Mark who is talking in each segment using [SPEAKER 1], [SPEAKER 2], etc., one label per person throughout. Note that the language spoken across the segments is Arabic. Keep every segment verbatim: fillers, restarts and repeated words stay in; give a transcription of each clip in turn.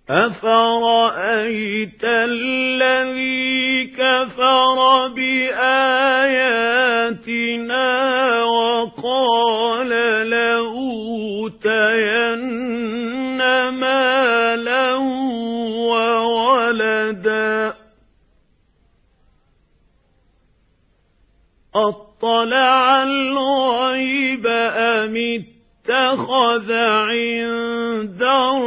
[SPEAKER 1] أفرأيت الذي كفر بآياتنا وقال لأوتين مالا وولدا أطلع الغيب أم اتخذ عند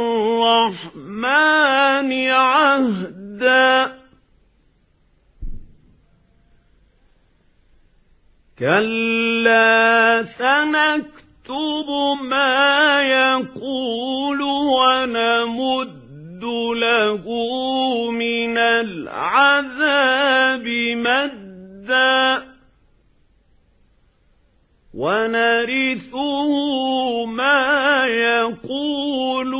[SPEAKER 1] الرحمن عهدا كلا سنكتب ما يقول ونمد له من العذاب مدا ونرثه ما يقول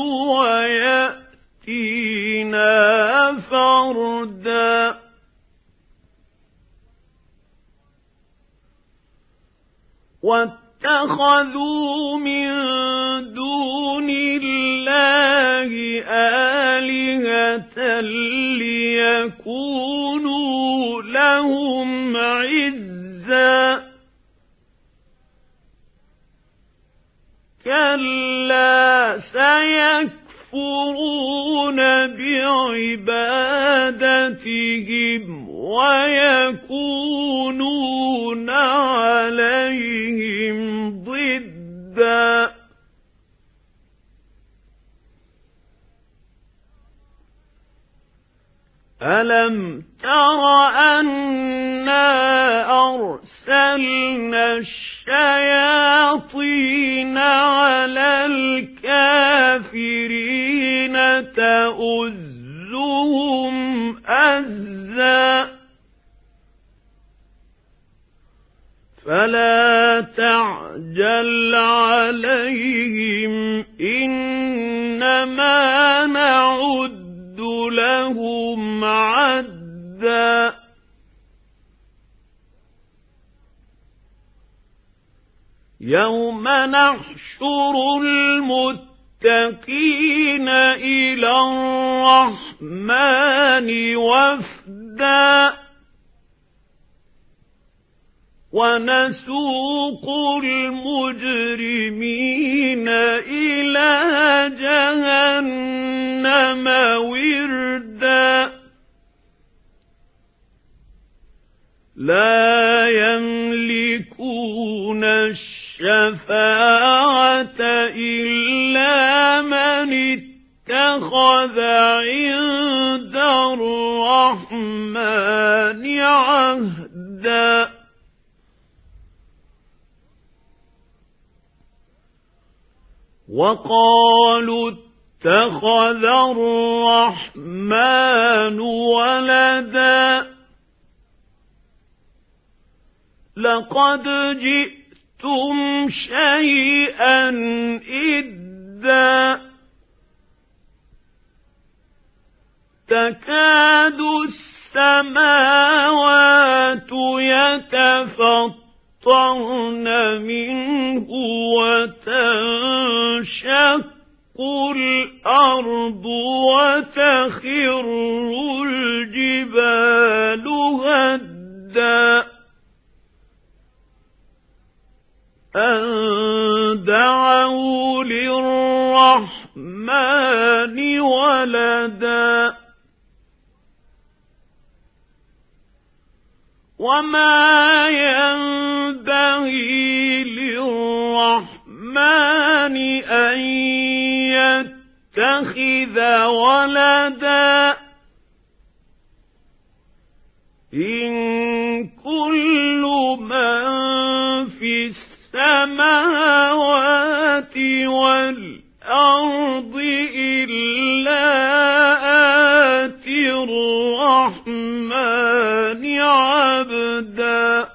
[SPEAKER 1] ويأتينا فردا واتخذوا من دون الله آلهة ليكونوا لهم عزا كلا سيكفرون بعبادتهم ويكونون عليهم ضدا ألم تر أنا أرسلنا الشياطين على الكافرين تؤزهم أزا فلا تعجل عليهم إنما نعد لهم عدا يوم نحشر المتقين إلى الرحمن وفدا ونسوق المجرمين إلى جهنم وردا لا يملكون الشفاعة إلا من اتخذ عند الرحمن عهدا وقالوا اتخذ الرحمن ولدا لقد جئتم شيئا إدا تكاد السماوات يتفطرن منه وتنشق الأرض وتخر الجبال هدا أن دعوا للرحمن ولدا وما ينبغي للرحمن أن يتخذ ولدا إن كل من في السماوات والأرض إلا آتي الرحمن عبدا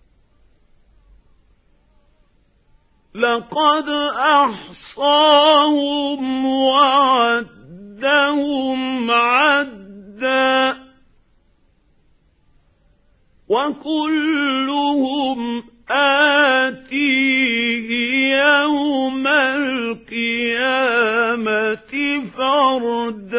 [SPEAKER 1] لقد أحصاهم وعدهم عدا وكلهم آتيه يوم القيامة فردا